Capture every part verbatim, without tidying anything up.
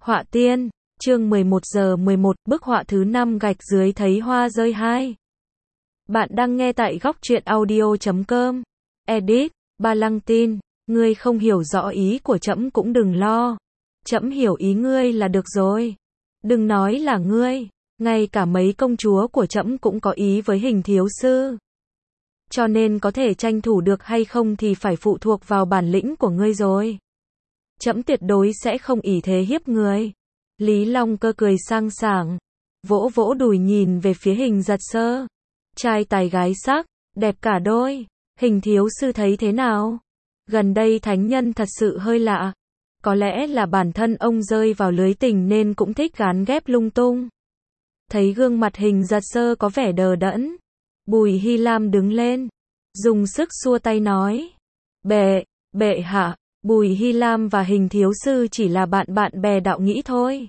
Họa tiên, chương mười một giờ mười một, bức họa thứ năm gạch dưới thấy hoa rơi hai. Bạn đang nghe tại góc truyện audio chấm com. Edit, Ba Lăng Tin, ngươi không hiểu rõ ý của trẫm cũng đừng lo. Trẫm hiểu ý ngươi là được rồi. Đừng nói là ngươi, ngay cả mấy công chúa của trẫm cũng có ý với Hình thiếu sư. Cho nên có thể tranh thủ được hay không thì phải phụ thuộc vào bản lĩnh của ngươi rồi. Trẫm tuyệt đối sẽ không ỷ thế hiếp người. Lý Long Cơ cười sang sảng, vỗ vỗ đùi nhìn về phía Hình Giật Sơ. Trai tài gái sắc, đẹp cả đôi. Hình thiếu sư thấy thế nào? Gần đây thánh nhân thật sự hơi lạ. Có lẽ là bản thân ông rơi vào lưới tình nên cũng thích gán ghép lung tung. Thấy gương mặt Hình Giật Sơ có vẻ đờ đẫn, Bùi Hy Lam đứng lên, dùng sức xua tay nói: Bệ, bệ hạ, Bùi Hy Lam và Hình thiếu sư chỉ là bạn bạn bè đạo nghĩa thôi.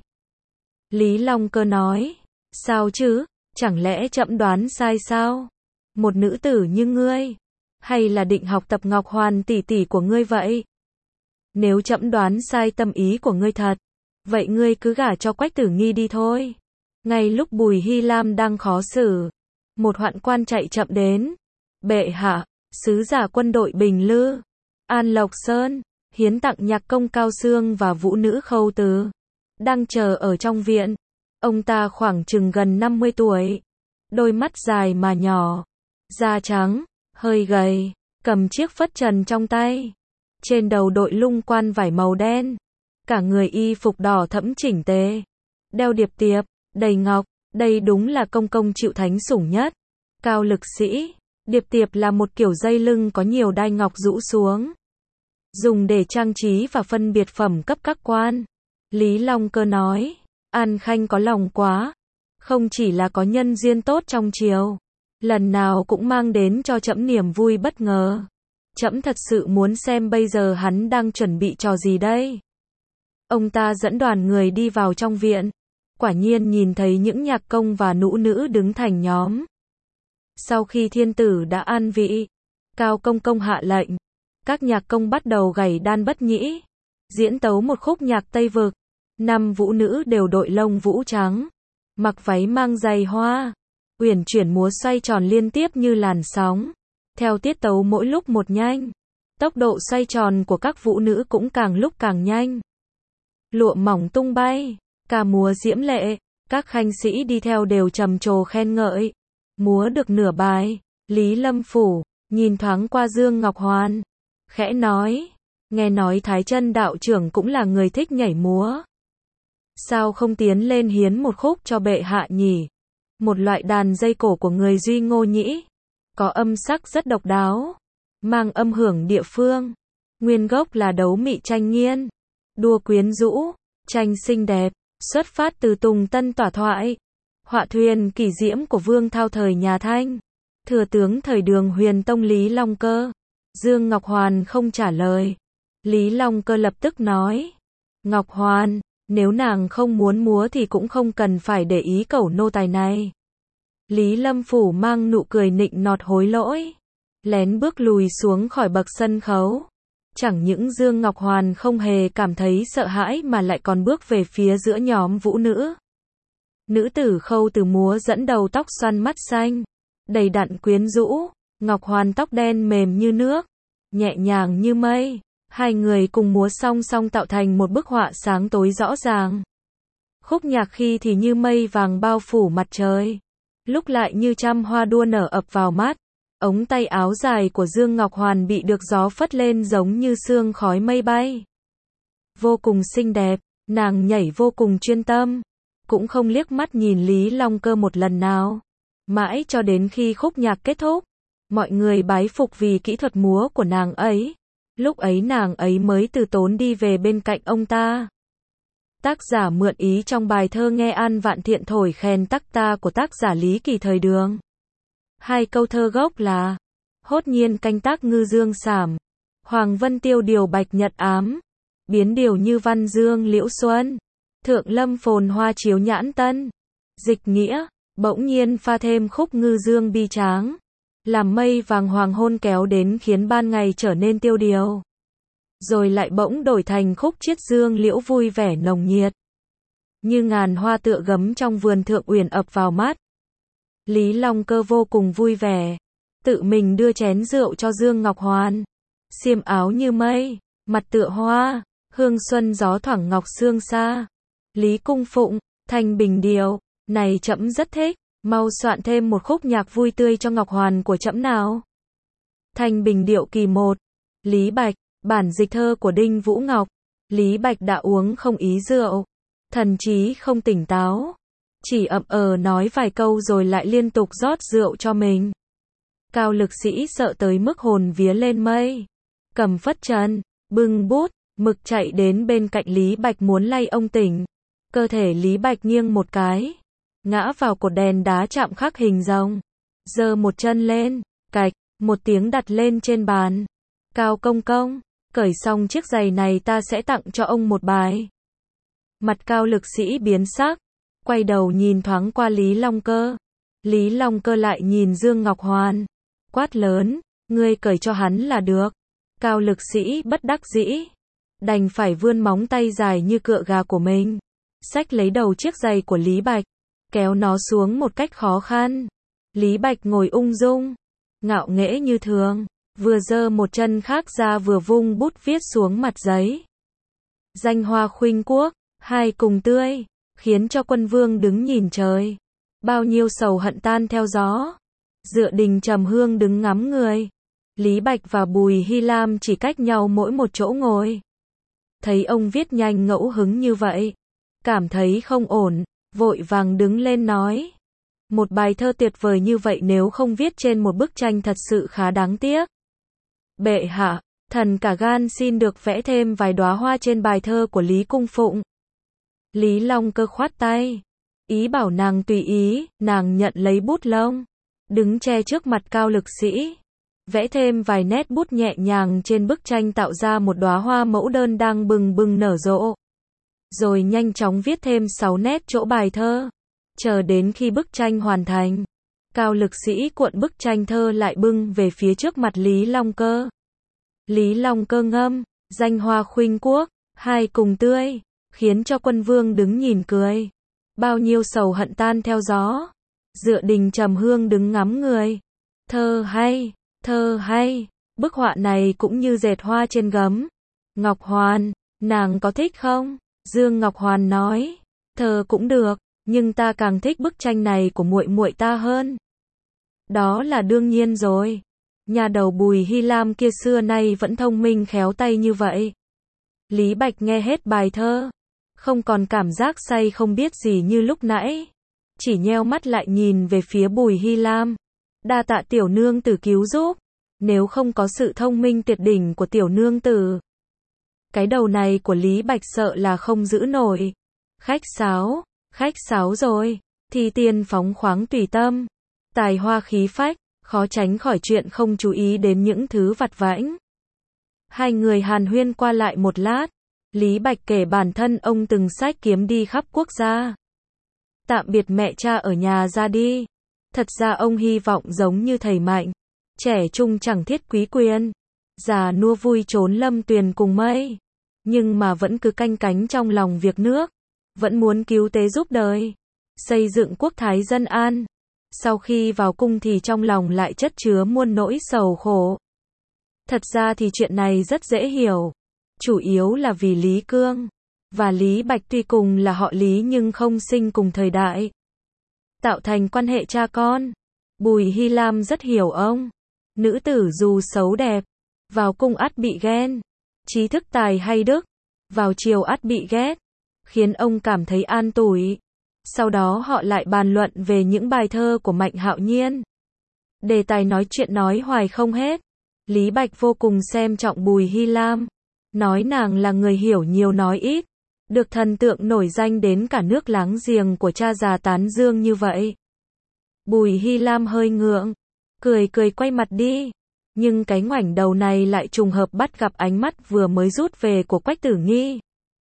Lý Long Cơ nói: Sao chứ, chẳng lẽ trẫm đoán sai sao? Một nữ tử như ngươi, hay là định học tập Ngọc Hoàn tỷ tỷ của ngươi vậy? Nếu trẫm đoán sai tâm ý của ngươi thật, vậy ngươi cứ gả cho Quách Tử Nghi đi thôi. Ngay lúc Bùi Hy Lam đang khó xử, một hoạn quan chạy chậm đến. Bệ hạ, sứ giả quân đội Bình Lư, An Lộc Sơn, hiến tặng nhạc công Cao Xương và vũ nữ Khâu Từ, đang chờ ở trong viện. Ông ta khoảng chừng gần năm mươi tuổi, đôi mắt dài mà nhỏ, da trắng, hơi gầy, cầm chiếc phất trần trong tay, trên đầu đội lung quan vải màu đen, cả người y phục đỏ thẫm chỉnh tề, đeo điệp tiệp, đầy ngọc, đây đúng là công công chịu thánh sủng nhất. Cao lực sĩ, điệp tiệp là một kiểu dây lưng có nhiều đai ngọc rũ xuống, dùng để trang trí và phân biệt phẩm cấp các quan. Lý Long Cơ nói: An Khanh có lòng quá, không chỉ là có nhân duyên tốt trong triều, lần nào cũng mang đến cho trẫm niềm vui bất ngờ. Trẫm thật sự muốn xem bây giờ hắn đang chuẩn bị trò gì đây. Ông ta dẫn đoàn người đi vào trong viện, quả nhiên nhìn thấy những nhạc công và nũ nữ đứng thành nhóm. Sau khi thiên tử đã an vị, Cao công công hạ lệnh, các nhạc công bắt đầu gảy đan bất nhĩ, diễn tấu một khúc nhạc Tây Vực. Năm vũ nữ đều đội lông vũ trắng, mặc váy mang giày hoa, uyển chuyển múa xoay tròn liên tiếp như làn sóng, theo tiết tấu mỗi lúc một nhanh. Tốc độ xoay tròn của các vũ nữ cũng càng lúc càng nhanh. Lụa mỏng tung bay, ca múa diễm lệ, các khanh sĩ đi theo đều trầm trồ khen ngợi. Múa được nửa bài, Lý Lâm Phủ nhìn thoáng qua Dương Ngọc Hoàn, khẽ nói: Nghe nói Thái Chân đạo trưởng cũng là người thích nhảy múa. Sao không tiến lên hiến một khúc cho bệ hạ nhỉ? Một loại đàn dây cổ của người Duy Ngô Nhĩ, có âm sắc rất độc đáo, mang âm hưởng địa phương. Nguyên gốc là đấu mị tranh nghiên, đua quyến rũ, tranh xinh đẹp, xuất phát từ Tùng Tân Tỏa Thoại, họa thuyền kỷ diễm của Vương Thao thời nhà Thanh, thừa tướng thời Đường Huyền Tông Lý Long Cơ. Dương Ngọc Hoàn không trả lời. Lý Long Cơ lập tức nói: Ngọc Hoàn, nếu nàng không muốn múa thì cũng không cần phải để ý cẩu nô tài này. Lý Lâm Phủ mang nụ cười nịnh nọt hối lỗi, lén bước lùi xuống khỏi bậc sân khấu. Chẳng những Dương Ngọc Hoàn không hề cảm thấy sợ hãi mà lại còn bước về phía giữa nhóm vũ nữ. Nữ tử Khâu Từ múa dẫn đầu, tóc xoăn mắt xanh, đầy đặn quyến rũ. Ngọc Hoàn tóc đen mềm như nước, nhẹ nhàng như mây. Hai người cùng múa song song tạo thành một bức họa sáng tối rõ ràng. Khúc nhạc khi thì như mây vàng bao phủ mặt trời, lúc lại như trăm hoa đua nở ập vào mắt. Ống tay áo dài của Dương Ngọc Hoàn bị được gió phất lên giống như sương khói mây bay. Vô cùng xinh đẹp, nàng nhảy vô cùng chuyên tâm, cũng không liếc mắt nhìn Lý Long Cơ một lần nào. Mãi cho đến khi khúc nhạc kết thúc, mọi người bái phục vì kỹ thuật múa của nàng ấy. Lúc ấy nàng ấy mới từ tốn đi về bên cạnh ông ta. Tác giả mượn ý trong bài thơ Nghe An Vạn Thiện thổi khen tắc ta của tác giả Lý Kỳ thời Đường. Hai câu thơ gốc là: Hốt nhiên canh tác ngư dương sảm, Hoàng Vân tiêu điều bạch nhật ám, biến điều như văn dương liễu xuân, thượng lâm phồn hoa chiếu nhãn tân. Dịch nghĩa: bỗng nhiên pha thêm khúc ngư dương bi tráng, làm mây vàng hoàng hôn kéo đến khiến ban ngày trở nên tiêu điều. Rồi lại bỗng đổi thành khúc chiết dương liễu vui vẻ nồng nhiệt, như ngàn hoa tựa gấm trong vườn thượng uyển ập vào mắt. Lý Long Cơ vô cùng vui vẻ, tự mình đưa chén rượu cho Dương Ngọc Hoàn. Xiêm áo như mây, mặt tựa hoa, hương xuân gió thoảng ngọc sương xa. Lý Cung Phụng, Thanh Bình Điệu, này trẫm rất thích, mau soạn thêm một khúc nhạc vui tươi cho Ngọc Hoàn của trẫm nào. Thanh Bình Điệu kỳ một. Lý Bạch, bản dịch thơ của Đinh Vũ Ngọc. Lý Bạch đã uống không ý rượu, thần trí không tỉnh táo, chỉ ậm ờ nói vài câu rồi lại liên tục rót rượu cho mình. Cao Lực Sĩ sợ tới mức hồn vía lên mây, cầm phất trần, bưng bút, mực chạy đến bên cạnh Lý Bạch muốn lay ông tỉnh. Cơ thể Lý Bạch nghiêng một cái, ngã vào cột đèn đá chạm khắc hình rồng, giơ một chân lên, cạch, một tiếng đặt lên trên bàn. Cao công công, cởi xong chiếc giày này ta sẽ tặng cho ông một bài. Mặt Cao Lực Sĩ biến sắc, quay đầu nhìn thoáng qua Lý Long Cơ. Lý Long Cơ lại nhìn Dương Ngọc Hoàn, quát lớn, ngươi cởi cho hắn là được. Cao Lực Sĩ bất đắc dĩ, đành phải vươn móng tay dài như cựa gà của mình, xách lấy đầu chiếc giày của Lý Bạch, kéo nó xuống một cách khó khăn. Lý Bạch ngồi ung dung, ngạo nghễ như thường, vừa giơ một chân khác ra vừa vung bút viết xuống mặt giấy. Danh hoa khuynh quốc, hai cùng tươi, khiến cho quân vương đứng nhìn trời. Bao nhiêu sầu hận tan theo gió, dựa đình trầm hương đứng ngắm người. Lý Bạch và Bùi Hy Lam chỉ cách nhau mỗi một chỗ ngồi. Thấy ông viết nhanh ngẫu hứng như vậy, cảm thấy không ổn, vội vàng đứng lên nói. Một bài thơ tuyệt vời như vậy nếu không viết trên một bức tranh thật sự khá đáng tiếc. Bệ hạ, thần cả gan xin được vẽ thêm vài đóa hoa trên bài thơ của Lý Cung Phụng. Lý Long Cơ khoát tay, ý bảo nàng tùy ý, nàng nhận lấy bút lông, đứng che trước mặt Cao Lực Sĩ, vẽ thêm vài nét bút nhẹ nhàng trên bức tranh tạo ra một đóa hoa mẫu đơn đang bừng bừng nở rộ. Rồi nhanh chóng viết thêm sáu nét chỗ bài thơ. Chờ đến khi bức tranh hoàn thành, Cao Lực Sĩ cuộn bức tranh thơ lại bưng về phía trước mặt Lý Long Cơ. Lý Long Cơ ngâm, danh hoa khuynh quốc, hai cùng tươi, khiến cho quân vương đứng nhìn cười. Bao nhiêu sầu hận tan theo gió, dựa đình trầm hương đứng ngắm người. Thơ hay, thơ hay, bức họa này cũng như dệt hoa trên gấm. Ngọc Hoàn, nàng có thích không? Dương Ngọc Hoàn nói, thơ cũng được, nhưng ta càng thích bức tranh này của muội muội ta hơn. Đó là đương nhiên rồi. Nhà đầu Bùi Hy Lam kia xưa nay vẫn thông minh khéo tay như vậy. Lý Bạch nghe hết bài thơ, không còn cảm giác say không biết gì như lúc nãy, chỉ nheo mắt lại nhìn về phía Bùi Hy Lam. Đa tạ tiểu nương tử cứu giúp, nếu không có sự thông minh tuyệt đỉnh của tiểu nương tử, cái đầu này của Lý Bạch sợ là không giữ nổi. Khách sáo, khách sáo rồi, thì tiền phóng khoáng tùy tâm, tài hoa khí phách, khó tránh khỏi chuyện không chú ý đến những thứ vặt vãnh. Hai người hàn huyên qua lại một lát, Lý Bạch kể bản thân ông từng xách kiếm đi khắp quốc gia. Tạm biệt mẹ cha ở nhà ra đi. Thật ra ông hy vọng giống như thầy Mạnh, trẻ trung chẳng thiết quý quyền, già nua vui trốn lâm tuyền cùng mây, nhưng mà vẫn cứ canh cánh trong lòng việc nước, vẫn muốn cứu tế giúp đời, xây dựng quốc thái dân an. Sau khi vào cung thì trong lòng lại chất chứa muôn nỗi sầu khổ. Thật ra thì chuyện này rất dễ hiểu, chủ yếu là vì Lý Cương và Lý Bạch tuy cùng là họ Lý nhưng không sinh cùng thời đại, tạo thành quan hệ cha con. Bùi Hy Lam rất hiểu ông, nữ tử dù xấu đẹp, vào cung ắt bị ghen, trí thức tài hay đức, vào triều ắt bị ghét, khiến ông cảm thấy an tủi. Sau đó họ lại bàn luận về những bài thơ của Mạnh Hạo Nhiên. Đề tài nói chuyện nói hoài không hết. Lý Bạch vô cùng xem trọng Bùi Hy Lam, nói nàng là người hiểu nhiều nói ít, được thần tượng nổi danh đến cả nước láng giềng của cha già tán dương như vậy. Bùi Hy Lam hơi ngượng, cười cười quay mặt đi, nhưng cái ngoảnh đầu này lại trùng hợp bắt gặp ánh mắt vừa mới rút về của Quách Tử Nghi.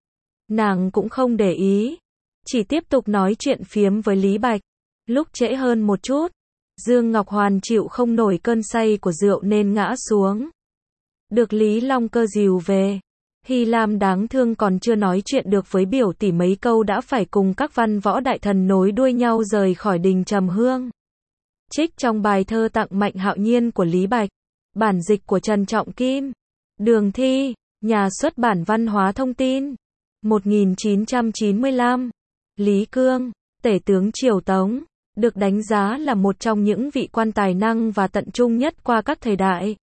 Nàng cũng không để ý, chỉ tiếp tục nói chuyện phiếm với Lý Bạch. Lúc trễ hơn một chút, Dương Ngọc Hoàn chịu không nổi cơn say của rượu nên ngã xuống. Được Lý Long Cơ dìu về, Hy Lam đáng thương còn chưa nói chuyện được với biểu tỷ mấy câu đã phải cùng các văn võ đại thần nối đuôi nhau rời khỏi đình Trầm Hương. Trích trong bài thơ Tặng Mạnh Hạo Nhiên của Lý Bạch, bản dịch của Trần Trọng Kim, Đường Thi, Nhà xuất bản Văn hóa Thông tin, một nghìn chín trăm chín mươi lăm. Lý Cương, tể tướng Triều Tống, được đánh giá là một trong những vị quan tài năng và tận trung nhất qua các thời đại.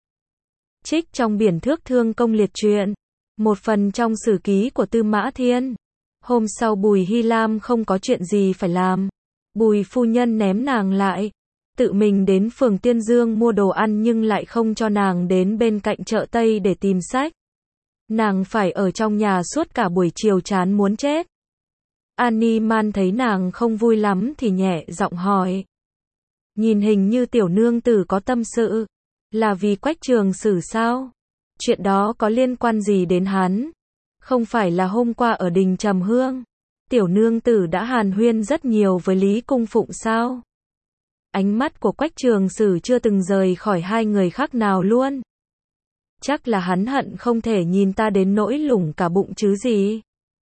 Trích trong Biển Thước Thương Công Liệt Truyện, một phần trong sử ký của Tư Mã Thiên. Hôm sau Bùi Hy Lam không có chuyện gì phải làm, Bùi phu nhân ném nàng lại, tự mình đến phường Tiên Dương mua đồ ăn nhưng lại không cho nàng đến bên cạnh chợ Tây để tìm sách. Nàng phải ở trong nhà suốt cả buổi chiều chán muốn chết. Annie Man thấy nàng không vui lắm thì nhẹ giọng hỏi. Nhìn hình như tiểu nương tử có tâm sự. Là vì Quách Trường Sử sao? Chuyện đó có liên quan gì đến hắn? Không phải là hôm qua ở đình Trầm Hương, tiểu nương tử đã hàn huyên rất nhiều với Lý Cung Phụng sao? Ánh mắt của Quách Trường Sử chưa từng rời khỏi hai người khác nào luôn. Chắc là hắn hận không thể nhìn ta đến nỗi lủng cả bụng chứ gì.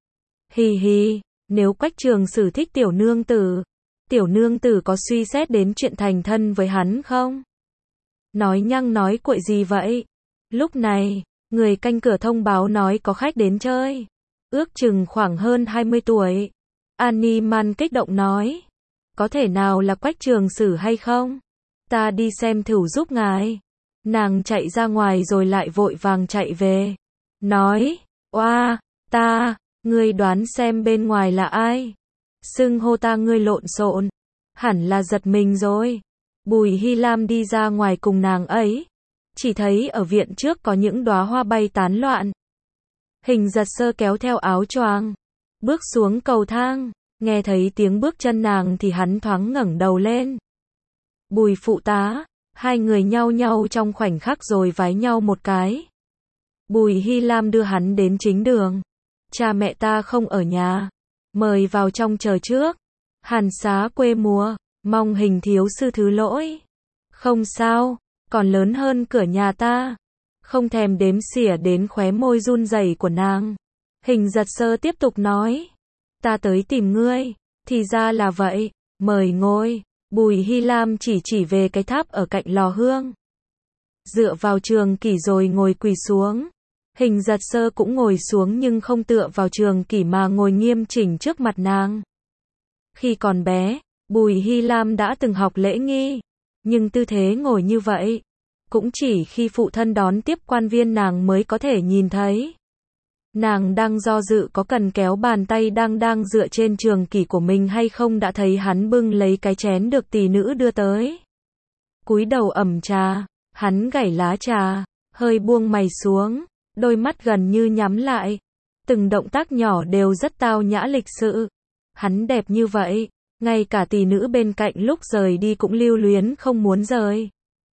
Hì hì, nếu Quách Trường Sử thích tiểu nương tử, tiểu nương tử có suy xét đến chuyện thành thân với hắn không? Nói nhăng nói cuội gì vậy? Lúc này, người canh cửa thông báo nói có khách đến chơi. Ước chừng khoảng hơn hai mươi tuổi. Annie Man kích động nói. Có thể nào là Quách Trường Sử hay không? Ta đi xem thử giúp ngài. Nàng chạy ra ngoài rồi lại vội vàng chạy về. Nói, oa, ta, ngươi đoán xem bên ngoài là ai? Xưng hô ta ngươi lộn xộn. Hẳn là giật mình rồi. Bùi Hy Lam đi ra ngoài cùng nàng ấy. Chỉ thấy ở viện trước có những đóa hoa bay tán loạn. Hình Giật Sơ kéo theo áo choàng, bước xuống cầu thang, nghe thấy tiếng bước chân nàng thì hắn thoáng ngẩng đầu lên. Bùi phụ tá, hai người nhau nhau trong khoảnh khắc rồi vái nhau một cái. Bùi Hy Lam đưa hắn đến chính đường. Cha mẹ ta không ở nhà, mời vào trong chờ trước. Hàn xá quê mùa, mong Hình thiếu sư thứ lỗi. Không sao, còn lớn hơn cửa nhà ta. Không thèm đếm xỉa đến khóe môi run rẩy của nàng. Hình Giật Sơ tiếp tục nói. Ta tới tìm ngươi, thì ra là vậy, mời ngồi. Bùi Hy Lam chỉ chỉ về cái tháp ở cạnh lò hương. Dựa vào trường kỷ rồi ngồi quỳ xuống. Hình Giật Sơ cũng ngồi xuống nhưng không tựa vào trường kỷ mà ngồi nghiêm chỉnh trước mặt nàng. Khi còn bé, Bùi Hy Lam đã từng học lễ nghi, nhưng tư thế ngồi như vậy cũng chỉ khi phụ thân đón tiếp quan viên nàng mới có thể nhìn thấy. Nàng đang do dự có cần kéo bàn tay đang đang dựa trên trường kỷ của mình hay không đã thấy hắn bưng lấy cái chén được tỷ nữ đưa tới. Cúi đầu ẩm trà, hắn gảy lá trà, hơi buông mày xuống, đôi mắt gần như nhắm lại. Từng động tác nhỏ đều rất tao nhã lịch sự. Hắn đẹp như vậy, ngay cả tỷ nữ bên cạnh lúc rời đi cũng lưu luyến không muốn rời.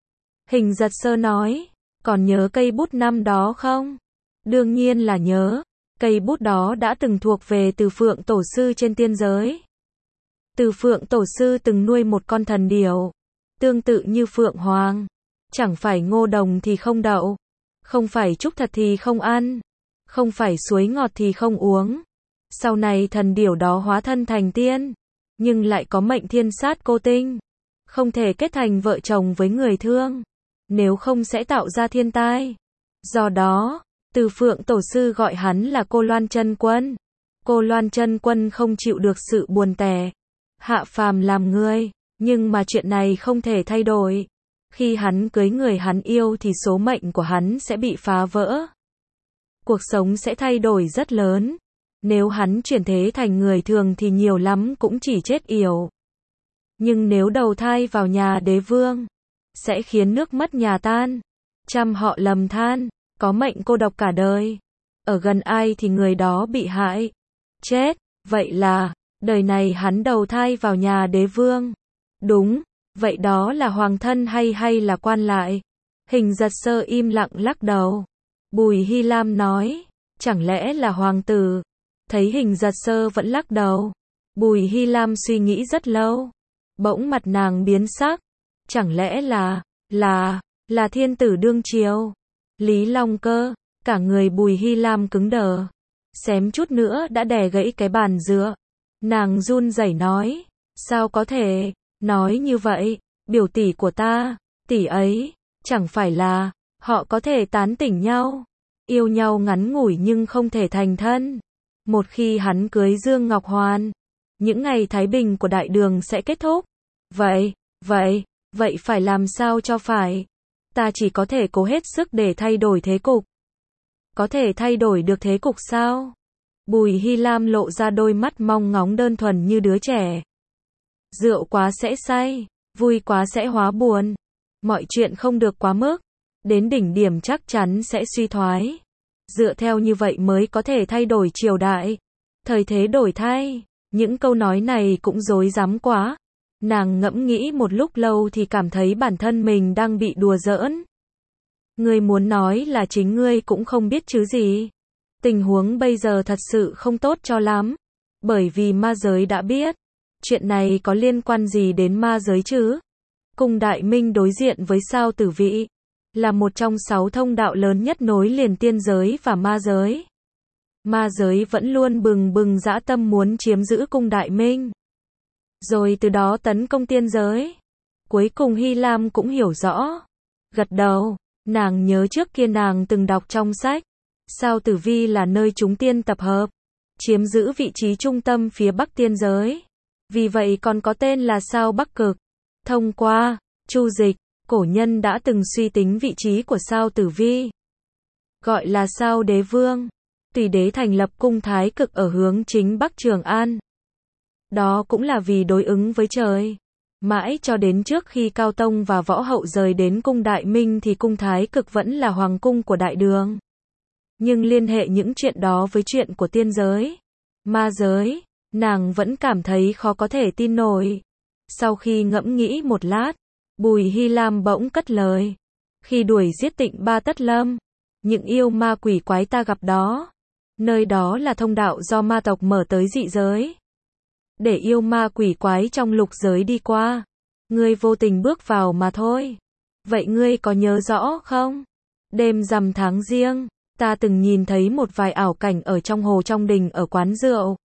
Hình Giật Sơ nói, còn nhớ cây bút năm đó không? Đương nhiên là nhớ, cây bút đó đã từng thuộc về Từ Phượng Tổ sư trên tiên giới. Từ Phượng Tổ sư từng nuôi một con thần điểu, tương tự như Phượng Hoàng. Chẳng phải ngô đồng thì không đậu, không phải trúc thật thì không ăn, không phải suối ngọt thì không uống. Sau này thần điểu đó hóa thân thành tiên, nhưng lại có mệnh thiên sát cô tinh, không thể kết thành vợ chồng với người thương, nếu không sẽ tạo ra thiên tai. Do đó, Từ Phượng Tổ sư gọi hắn là Cô Loan Chân Quân. Cô Loan Chân Quân không chịu được sự buồn tẻ, hạ phàm làm người, nhưng mà chuyện này không thể thay đổi. Khi hắn cưới người hắn yêu thì số mệnh của hắn sẽ bị phá vỡ. Cuộc sống sẽ thay đổi rất lớn. Nếu hắn chuyển thế thành người thường thì nhiều lắm cũng chỉ chết yểu. Nhưng nếu đầu thai vào nhà đế vương, sẽ khiến nước mất nhà tan, trăm họ lầm than, có mệnh cô độc cả đời. Ở gần ai thì người đó bị hại, chết. Vậy là, đời này hắn đầu thai vào nhà đế vương. Đúng, vậy đó là hoàng thân hay hay là quan lại? Hình Giật Sơ im lặng lắc đầu. Bùi Hy Lam nói, chẳng lẽ là hoàng tử? Thấy Hình Giật Sơ vẫn lắc đầu, Bùi Hy Lam suy nghĩ rất lâu. Bỗng mặt nàng biến sắc. Chẳng lẽ là, là, là thiên tử đương triều? Lý Long Cơ, Cả người Bùi Hy Lam cứng đờ, xém chút nữa đã đè gãy cái bàn dựa. Nàng run rẩy nói, sao có thể, nói như vậy, biểu tỷ của ta, tỷ ấy, chẳng phải là, họ có thể tán tỉnh nhau, yêu nhau ngắn ngủi nhưng không thể thành thân. Một khi hắn cưới Dương Ngọc Hoàn, những ngày thái bình của đại đường sẽ kết thúc. Vậy, vậy, vậy phải làm sao cho phải? Ta chỉ có thể cố hết sức để thay đổi thế cục. Có thể thay đổi được thế cục sao? Bùi Hy Lam lộ ra đôi mắt mong ngóng đơn thuần như đứa trẻ. Rượu quá sẽ say, vui quá sẽ hóa buồn. Mọi chuyện không được quá mức, đến đỉnh điểm chắc chắn sẽ suy thoái. Dựa theo như vậy mới có thể thay đổi triều đại. Thời thế đổi thay, những câu nói này cũng rối rắm quá. Nàng ngẫm nghĩ một lúc lâu thì cảm thấy bản thân mình đang bị đùa giỡn. Ngươi muốn nói là chính ngươi cũng không biết chứ gì. Tình huống bây giờ thật sự không tốt cho lắm. Bởi vì ma giới đã biết. Chuyện này có liên quan gì đến ma giới chứ? Cung Đại Minh đối diện với Sao Tử Vị, là một trong sáu thông đạo lớn nhất nối liền tiên giới và ma giới. Ma giới vẫn luôn bừng bừng dã tâm muốn chiếm giữ Cung Đại Minh, rồi từ đó tấn công tiên giới. Cuối cùng Hy Lam cũng hiểu rõ. Gật đầu, nàng nhớ trước kia nàng từng đọc trong sách, Sao Tử Vi là nơi chúng tiên tập hợp, chiếm giữ vị trí trung tâm phía bắc tiên giới. Vì vậy còn có tên là Sao Bắc Cực. Thông qua Chu Dịch, cổ nhân đã từng suy tính vị trí của Sao Tử Vi, gọi là Sao Đế Vương. Tùy đế thành lập cung Thái Cực ở hướng chính bắc Trường An. Đó cũng là vì đối ứng với trời. Mãi cho đến trước khi Cao Tông và Võ Hậu rời đến cung Đại Minh thì cung Thái Cực vẫn là hoàng cung của Đại Đường. Nhưng liên hệ những chuyện đó với chuyện của tiên giới, ma giới, nàng vẫn cảm thấy khó có thể tin nổi. Sau khi ngẫm nghĩ một lát, Bùi Hy Lam bỗng cất lời. Khi đuổi giết Tịnh Ba Tất Lâm, những yêu ma quỷ quái ta gặp đó, nơi đó là thông đạo do ma tộc mở tới dị giới, để yêu ma quỷ quái trong lục giới đi qua. Ngươi vô tình bước vào mà thôi. Vậy ngươi có nhớ rõ không? Đêm rằm tháng Giêng, ta từng nhìn thấy một vài ảo cảnh ở trong hồ trong đình ở quán rượu.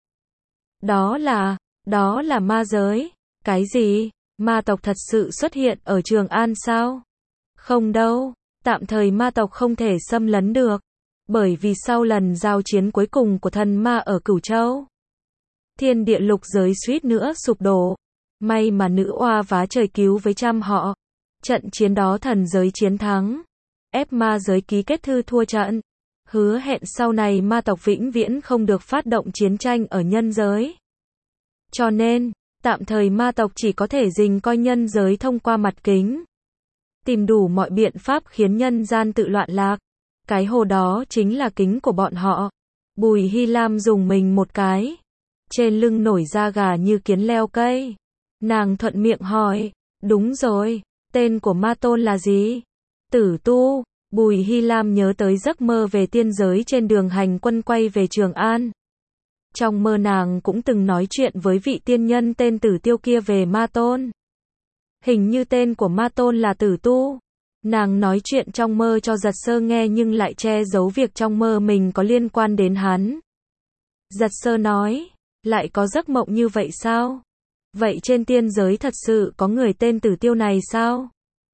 Đó là, đó là ma giới. Cái gì? Ma tộc thật sự xuất hiện ở Trường An sao? Không đâu, tạm thời ma tộc không thể xâm lấn được. Bởi vì sau lần giao chiến cuối cùng của thần ma ở Cửu Châu, thiên địa lục giới suýt nữa sụp đổ. May mà nữ oa vá trời cứu với trăm họ. Trận chiến đó thần giới chiến thắng, ép ma giới ký kết thư thua trận, hứa hẹn sau này ma tộc vĩnh viễn không được phát động chiến tranh ở nhân giới. Cho nên, tạm thời ma tộc chỉ có thể dình coi nhân giới thông qua mặt kính, tìm đủ mọi biện pháp khiến nhân gian tự loạn lạc. Cái hồ đó chính là kính của bọn họ. Bùi Hy Lam dùng mình một cái, trên lưng nổi da gà như kiến leo cây. Nàng thuận miệng hỏi, đúng rồi, tên của ma tôn là gì? Tử Tu. Bùi Hy Lam nhớ tới giấc mơ về tiên giới trên đường hành quân quay về Trường An. Trong mơ nàng cũng từng nói chuyện với vị tiên nhân tên Tử Tiêu kia về ma tôn. Hình như tên của ma tôn là Tử Tu. Nàng nói chuyện trong mơ cho Giật Sơ nghe nhưng lại che giấu việc trong mơ mình có liên quan đến hắn. Giật Sơ nói, lại có giấc mộng như vậy sao? Vậy trên tiên giới thật sự có người tên Tử Tiêu này sao?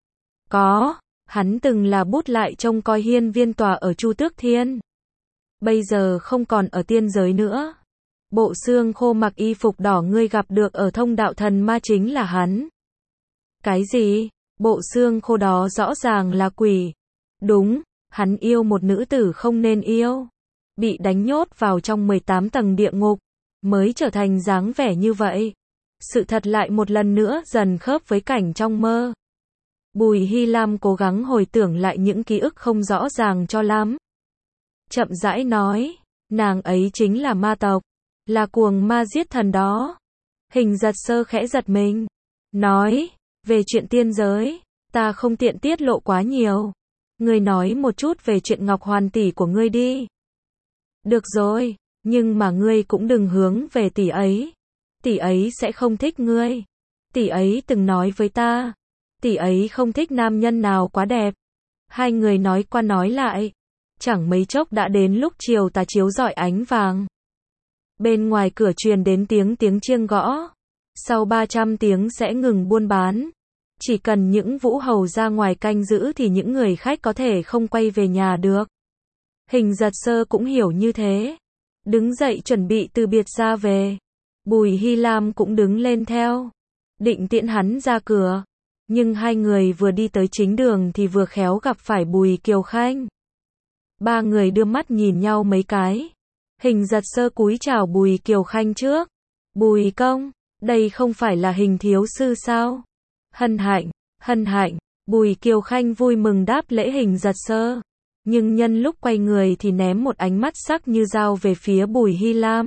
Có, hắn từng là bút lại trông coi hiên viên tòa ở Chu Tước Thiên. Bây giờ không còn ở tiên giới nữa. Bộ xương khô mặc y phục đỏ ngươi gặp được ở thông đạo thần ma chính là hắn. Cái gì? Bộ xương khô đó rõ ràng là quỷ. Đúng, hắn yêu một nữ tử không nên yêu. Bị đánh nhốt vào trong mười tám tầng địa ngục, mới trở thành dáng vẻ như vậy. Sự thật lại một lần nữa dần khớp với cảnh trong mơ. Bùi Hy Lam cố gắng hồi tưởng lại những ký ức không rõ ràng cho lắm. Chậm rãi nói, nàng ấy chính là ma tộc, là cuồng ma giết thần đó. Hình Giật Sơ khẽ giật mình, nói, về chuyện tiên giới, ta không tiện tiết lộ quá nhiều. Ngươi nói một chút về chuyện Ngọc Hoàn tỷ của ngươi đi. Được rồi, nhưng mà ngươi cũng đừng hướng về tỷ ấy. Tỷ ấy sẽ không thích ngươi. Tỷ ấy từng nói với ta, tỷ ấy không thích nam nhân nào quá đẹp. Hai người nói qua nói lại, Chẳng mấy chốc đã đến lúc chiều tà chiếu rọi ánh vàng. Bên ngoài cửa truyền đến tiếng tiếng chiêng gõ. Sau ba trăm tiếng sẽ ngừng buôn bán. Chỉ cần những vũ hầu ra ngoài canh giữ thì những người khách có thể không quay về nhà được. Hình Giật Sơ cũng hiểu như thế. Đứng dậy chuẩn bị từ biệt ra về. Bùi Hy Lam cũng đứng lên theo. Định tiễn hắn ra cửa. Nhưng hai người vừa đi tới chính đường thì vừa khéo gặp phải Bùi Kiều Khanh. Ba người đưa mắt nhìn nhau mấy cái. Hình Giật Sơ cúi chào Bùi Kiều Khanh trước. Bùi công, đây không phải là Hình thiếu sư sao? Hân hạnh, hân hạnh. Bùi Kiều Khanh vui mừng đáp lễ Hình Giật Sơ. Nhưng nhân lúc quay người thì ném một ánh mắt sắc như dao về phía Bùi Hy Lam.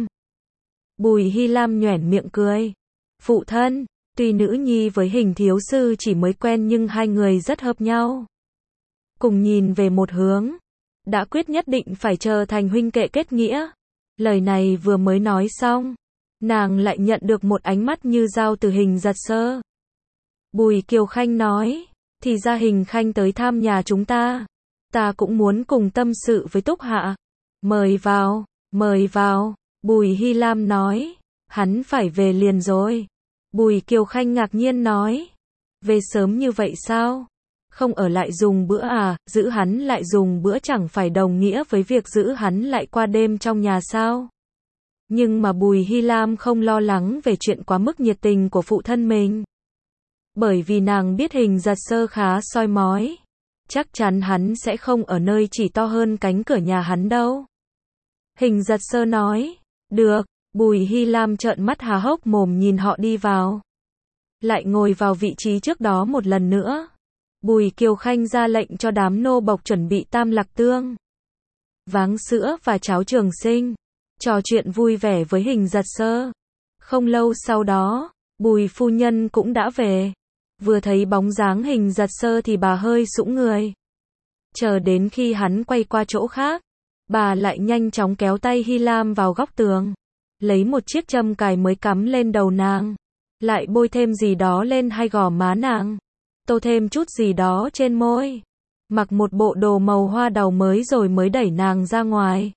Bùi Hy Lam nhoẻn miệng cười. Phụ thân, tuy nữ nhi với Hình thiếu sư chỉ mới quen nhưng hai người rất hợp nhau. Cùng nhìn về một hướng. Đã quyết nhất định phải trở thành huynh đệ kết nghĩa. Lời này vừa mới nói xong. Nàng lại nhận được một ánh mắt như dao từ Hình Giật Sơ. Bùi Kiều Khanh nói. Thì ra Hình Khanh tới thăm nhà chúng ta. Ta cũng muốn cùng tâm sự với Túc Hạ. Mời vào, mời vào. Bùi Hy Lam nói. Hắn phải về liền rồi. Bùi Kiều Khanh ngạc nhiên nói. Về sớm như vậy sao? Không ở lại dùng bữa à? Giữ hắn lại dùng bữa chẳng phải đồng nghĩa với việc giữ hắn lại qua đêm trong nhà sao? Nhưng mà Bùi Hy Lam không lo lắng về chuyện quá mức nhiệt tình của phụ thân mình. Bởi vì nàng biết Hình Giật Sơ khá soi mói. Chắc chắn hắn sẽ không ở nơi chỉ to hơn cánh cửa nhà hắn đâu. Hình Giật Sơ nói. Được. Bùi Hy Lam trợn mắt há hốc mồm nhìn họ đi vào. Lại ngồi vào vị trí trước đó một lần nữa. Bùi Kiều Khanh ra lệnh cho đám nô bộc chuẩn bị tam lạc tương, váng sữa và cháo trường sinh. Trò chuyện vui vẻ với Hình Giật Sơ. Không lâu sau đó, Bùi phu nhân cũng đã về. Vừa thấy bóng dáng Hình Giật Sơ thì bà hơi sũng người. Chờ đến khi hắn quay qua chỗ khác, bà lại nhanh chóng kéo tay Hy Lam vào góc tường. Lấy một chiếc châm cài mới cắm lên đầu nàng. Lại bôi thêm gì đó lên hai gò má nàng. Tô thêm chút gì đó trên môi. Mặc một bộ đồ màu hoa đào mới rồi mới đẩy nàng ra ngoài.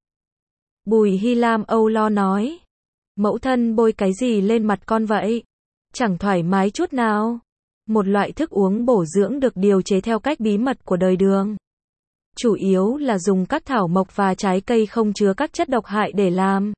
Bùi Hy Lam âu lo nói. Mẫu thân bôi cái gì lên mặt con vậy? Chẳng thoải mái chút nào. Một loại thức uống bổ dưỡng được điều chế theo cách bí mật của đời Đường. Chủ yếu là dùng các thảo mộc và trái cây không chứa các chất độc hại để làm.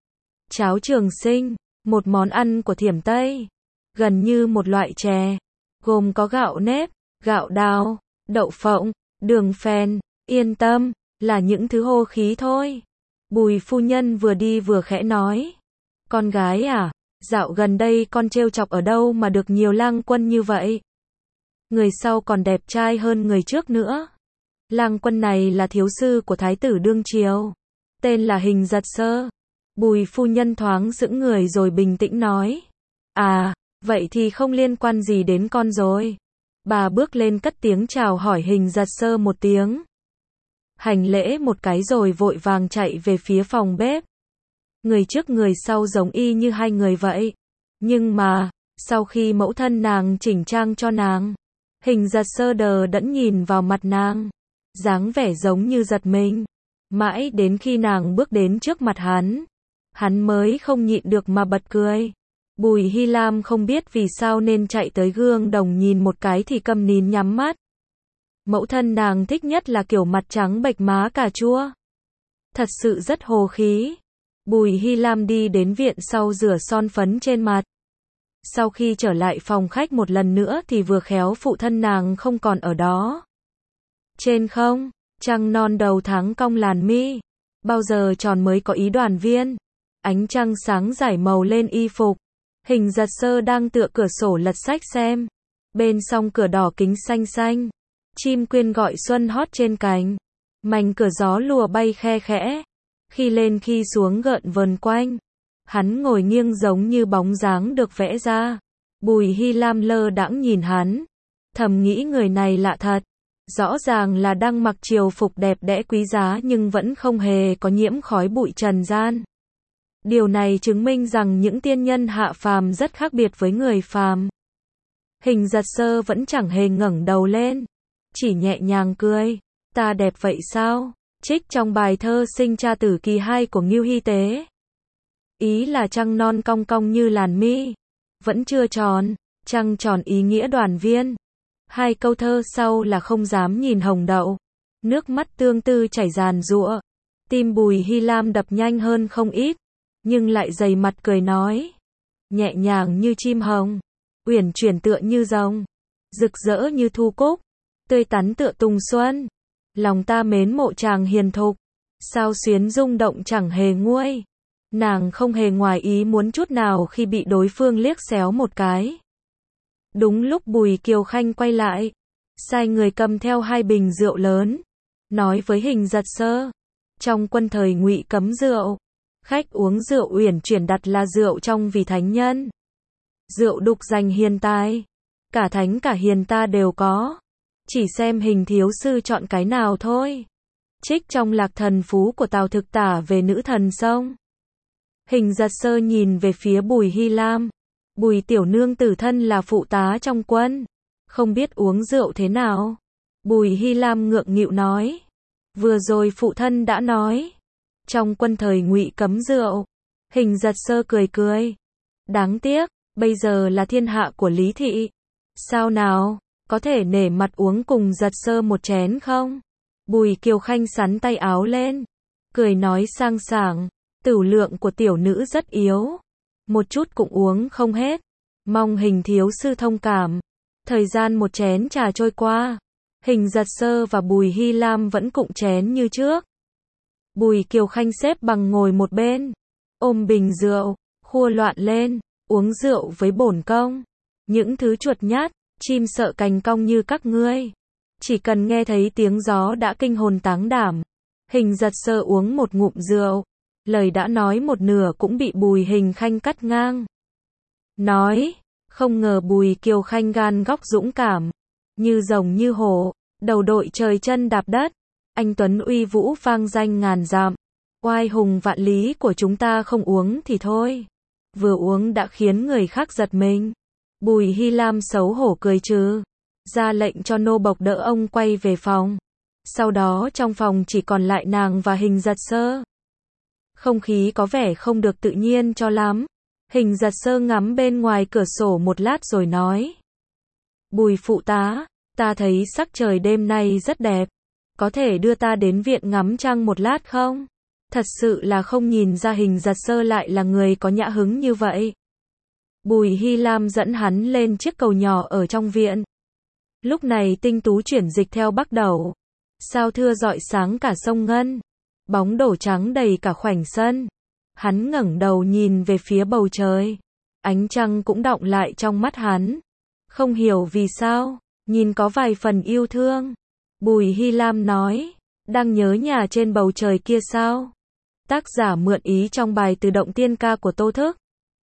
Cháo trường sinh, một món ăn của Thiểm Tây. Gần như một loại chè. Gồm có gạo nếp, gạo đào, đậu phộng, đường phèn. Yên tâm, là những thứ hô khí thôi. Bùi phu nhân vừa đi vừa khẽ nói. Con gái à, dạo gần đây con trêu chọc ở đâu mà được nhiều lang quân như vậy? Người sau còn đẹp trai hơn người trước nữa. Lang quân này là thiếu sư của thái tử đương triều. Tên là Hình Giật Sơ. Bùi phu nhân thoáng sững người rồi bình tĩnh nói. À, vậy thì không liên quan gì đến con rồi. Bà bước lên cất tiếng chào hỏi Hình Giật Sơ một tiếng. Hành lễ một cái rồi vội vàng chạy về phía phòng bếp. Người trước người sau giống y như hai người vậy. Nhưng mà, sau khi mẫu thân nàng chỉnh trang cho nàng, Hình Giật Sơ đờ đẫn nhìn vào mặt nàng. Dáng vẻ giống như giật mình. Mãi đến khi nàng bước đến trước mặt hắn, hắn mới không nhịn được mà bật cười. Bùi Hy Lam không biết vì sao nên chạy tới gương đồng nhìn một cái thì câm nín nhắm mắt. Mẫu thân nàng thích nhất là kiểu mặt trắng bệch má cà chua. Thật sự rất hồ khí. Bùi Hy Lam đi đến viện sau rửa son phấn trên mặt. Sau khi trở lại phòng khách một lần nữa thì vừa khéo phụ thân nàng không còn ở đó. Trên không, trăng non đầu tháng cong làn mi. Bao giờ tròn mới có ý đoàn viên. Ánh trăng sáng rải màu lên y phục. Hình Giật Sơ đang tựa cửa sổ lật sách xem. Bên song cửa đỏ kính xanh xanh. Chim quyên gọi xuân hót trên cành. Mảnh cửa gió lùa bay khe khẽ. Khi lên khi xuống gợn vờn quanh. Hắn ngồi nghiêng giống như bóng dáng được vẽ ra. Bùi Hy Lam lơ đãng nhìn hắn. Thầm nghĩ người này lạ thật. Rõ ràng là đang mặc triều phục đẹp đẽ quý giá nhưng vẫn không hề có nhiễm khói bụi trần gian. Điều này chứng minh rằng những tiên nhân hạ phàm rất khác biệt với người phàm. Hình Giật Sơ vẫn chẳng hề ngẩng đầu lên. Chỉ nhẹ nhàng cười. Ta đẹp vậy sao? Trích trong bài thơ Sinh cha tử kỳ hai của Ngưu Hy Tế. Ý là trăng non cong cong như làn mi, vẫn chưa tròn, trăng tròn ý nghĩa đoàn viên. Hai câu thơ sau là không dám nhìn hồng đậu, nước mắt tương tư chảy ràn rụa. Tim Bùi Hy Lam đập nhanh hơn không ít, nhưng lại dày mặt cười nói, nhẹ nhàng như chim hồng, uyển chuyển tựa như rồng, rực rỡ như thu cúc, tươi tắn tựa tùng xuân. Lòng ta mến mộ chàng hiền thục, sao xuyến rung động chẳng hề nguôi. Nàng không hề ngoài ý muốn chút nào khi bị đối phương liếc xéo một cái. Đúng lúc Bùi Kiều Khanh quay lại, sai người cầm theo hai bình rượu lớn, nói với Hình Giật Sơ, trong quân thời Ngụy cấm rượu, khách uống rượu uyển chuyển đặt là rượu trong vì thánh nhân. Rượu đục dành hiền tài, cả thánh cả hiền ta đều có, chỉ xem Hình thiếu sư chọn cái nào thôi. Trích trong Lạc Thần Phú của Tào Thực tả về nữ thần sông. Hình Giật Sơ nhìn về phía Bùi Hy Lam. Bùi tiểu nương tử thân là phụ tá trong quân, không biết uống rượu thế nào. Bùi Hy Lam ngượng nghịu nói, vừa rồi phụ thân đã nói, trong quân thời Ngụy cấm rượu. Hình Giật Sơ cười cười, đáng tiếc, bây giờ là thiên hạ của Lý thị. Sao nào, có thể nể mặt uống cùng Giật Sơ một chén không? Bùi Kiều Khanh sắn tay áo lên, cười nói sang sảng, tửu lượng của tiểu nữ rất yếu, một chút cũng uống không hết, mong Hình thiếu sư thông cảm. Thời gian một chén trà trôi qua, Hình Giật Sơ và Bùi Hy Lam vẫn cụng chén như trước. Bùi Kiều Khanh xếp bằng ngồi một bên, ôm bình rượu, khua loạn lên, uống rượu với bổn công. Những thứ chuột nhát, chim sợ cành cong như các ngươi, chỉ cần nghe thấy tiếng gió đã kinh hồn táng đảm. Hình Giật Sơ uống một ngụm rượu, lời đã nói một nửa cũng bị Bùi Hình Khanh cắt ngang. Nói, không ngờ Bùi Kiều Khanh gan góc dũng cảm, như rồng như hổ, đầu đội trời chân đạp đất, anh tuấn uy vũ vang danh ngàn dặm, oai hùng vạn lý của chúng ta không uống thì thôi, vừa uống đã khiến người khác giật mình. Bùi Hy Lam xấu hổ cười trừ, ra lệnh cho nô bộc đỡ ông quay về phòng. Sau đó trong phòng chỉ còn lại nàng và Hình Giật Sơ. Không khí có vẻ không được tự nhiên cho lắm. Hình Giật Sơ ngắm bên ngoài cửa sổ một lát rồi nói, Bùi phụ tá, ta thấy sắc trời đêm nay rất đẹp, có thể đưa ta đến viện ngắm trăng một lát không? Thật sự là không nhìn ra Hình Giật Sơ lại là người có nhã hứng như vậy. Bùi Hy Lam dẫn hắn lên chiếc cầu nhỏ ở trong viện. Lúc này tinh tú chuyển dịch theo bắc đẩu, sao thưa rọi sáng cả sông Ngân, bóng đổ trắng đầy cả khoảnh sân. Hắn ngẩng đầu nhìn về phía bầu trời, ánh trăng cũng đọng lại trong mắt hắn. Không hiểu vì sao, nhìn có vài phần yêu thương. Bùi Hy Lam nói, đang nhớ nhà trên bầu trời kia sao? Tác giả mượn ý trong bài Từ Động Tiên Ca của Tô Thức.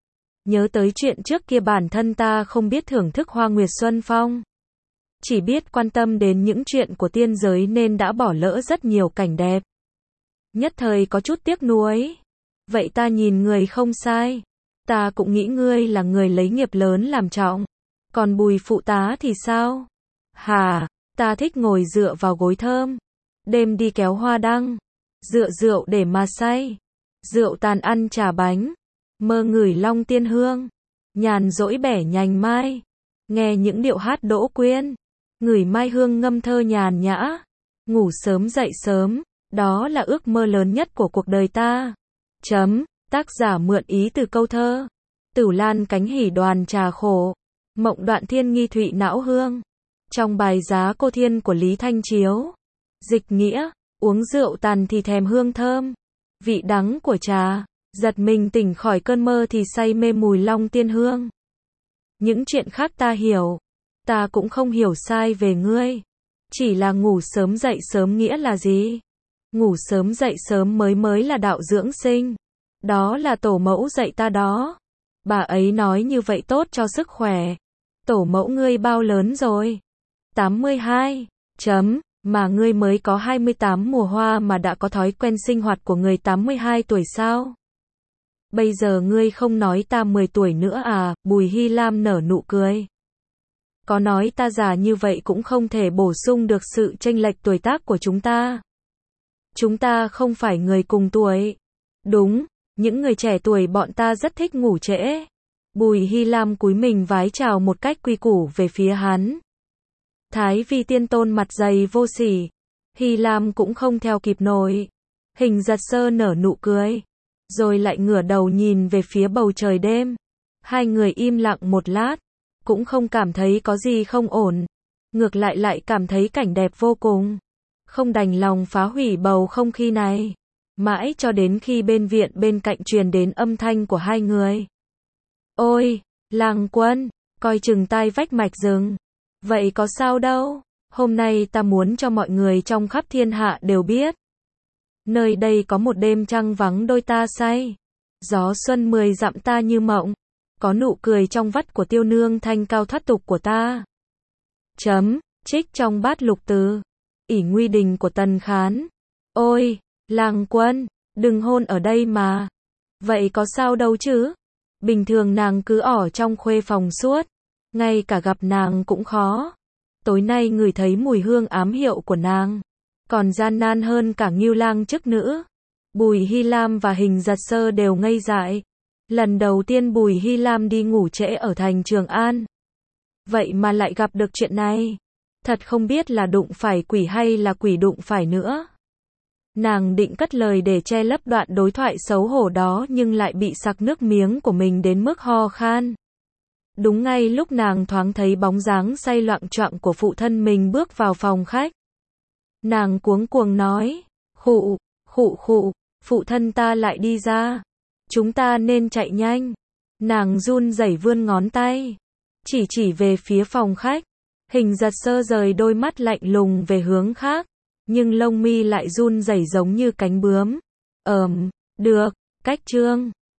Nhớ tới chuyện trước kia bản thân ta không biết thưởng thức hoa nguyệt xuân phong, chỉ biết quan tâm đến những chuyện của tiên giới nên đã bỏ lỡ rất nhiều cảnh đẹp. Nhất thời có chút tiếc nuối. Vậy ta nhìn người không sai, ta cũng nghĩ ngươi là người lấy nghiệp lớn làm trọng. Còn Bùi phụ tá thì sao? Hà, ta thích ngồi dựa vào gối thơm, đêm đi kéo hoa đăng, dựa rượu để mà say, rượu tàn ăn trà bánh, mơ ngửi long tiên hương, nhàn rỗi bẻ nhành mai, nghe những điệu hát Đỗ Quyên, ngửi mai hương ngâm thơ nhàn nhã, ngủ sớm dậy sớm, đó là ước mơ lớn nhất của cuộc đời ta. Chấm, tác giả mượn ý từ câu thơ. Tửu lan cánh hỉ đoàn trà khổ, mộng đoạn thiên nghi thụy não hương. Trong bài Giá Cô Thiên của Lý Thanh Chiếu. Dịch nghĩa, uống rượu tàn thì thèm hương thơm, vị đắng của trà, giật mình tỉnh khỏi cơn mơ thì say mê mùi long tiên hương. Những chuyện khác ta hiểu, ta cũng không hiểu sai về ngươi. Chỉ là ngủ sớm dậy sớm nghĩa là gì? Ngủ sớm dậy sớm mới mới là đạo dưỡng sinh. Đó là tổ mẫu dạy ta đó. Bà ấy nói như vậy tốt cho sức khỏe. Tổ mẫu ngươi bao lớn rồi? tám mươi hai. Chấm, mà ngươi mới có hai mươi tám mùa hoa mà đã có thói quen sinh hoạt của người tám mươi hai tuổi sao? Bây giờ ngươi không nói ta mười tuổi nữa à? Bùi Hy Lam nở nụ cười. Có nói ta già như vậy cũng không thể bổ sung được sự chênh lệch tuổi tác của chúng ta. Chúng ta không phải người cùng tuổi. Đúng, những người trẻ tuổi bọn ta rất thích ngủ trễ. Bùi Hy Lam cúi mình vái chào một cách quy củ về phía hắn. Thái Vi Tiên Tôn mặt dày vô sỉ. Hy Lam cũng không theo kịp nổi. Hình Giật Sơ nở nụ cười, rồi lại ngửa đầu nhìn về phía bầu trời đêm. Hai người im lặng một lát, cũng không cảm thấy có gì không ổn. Ngược lại lại cảm thấy cảnh đẹp vô cùng. Không đành lòng phá hủy bầu không khí này. Mãi cho đến khi bên viện bên cạnh truyền đến âm thanh của hai người. Ôi, Lang Quân, coi chừng tai vách mạch rừng. Vậy có sao đâu, hôm nay ta muốn cho mọi người trong khắp thiên hạ đều biết. Nơi đây có một đêm trăng vắng đôi ta say. Gió xuân mười dặm ta như mộng. Có nụ cười trong vắt của tiêu nương thanh cao thoát tục của ta. Chấm, trích trong bát lục từ. ỷ nguy đình của Tần Khán. Ôi, Lang Quân, đừng hôn ở đây mà. Vậy có sao đâu chứ? Bình thường nàng cứ ở trong khuê phòng suốt. Ngay cả gặp nàng cũng khó. Tối nay ngửi thấy mùi hương ám hiệu của nàng. Còn gian nan hơn cả Ngưu Lang chức nữ. Bùi Hy Lam và Hình Giật Sơ đều ngây dại. Lần đầu tiên Bùi Hy Lam đi ngủ trễ ở thành Trường An. Vậy mà lại gặp được chuyện này. Thật không biết là đụng phải quỷ hay là quỷ đụng phải nữa. Nàng định cất lời để che lấp đoạn đối thoại xấu hổ đó nhưng lại bị sặc nước miếng của mình đến mức ho khan. Đúng ngay lúc nàng thoáng thấy bóng dáng say loạng choạng của phụ thân mình bước vào phòng khách. Nàng cuống cuồng nói, khụ, khụ khụ, phụ thân ta lại đi ra. Chúng ta nên chạy nhanh. Nàng run rẩy vươn ngón tay, chỉ chỉ về phía phòng khách. Hình Giật Sơ rời đôi mắt lạnh lùng về hướng khác, nhưng lông mi lại run rẩy giống như cánh bướm. Ờm, được, cách chương.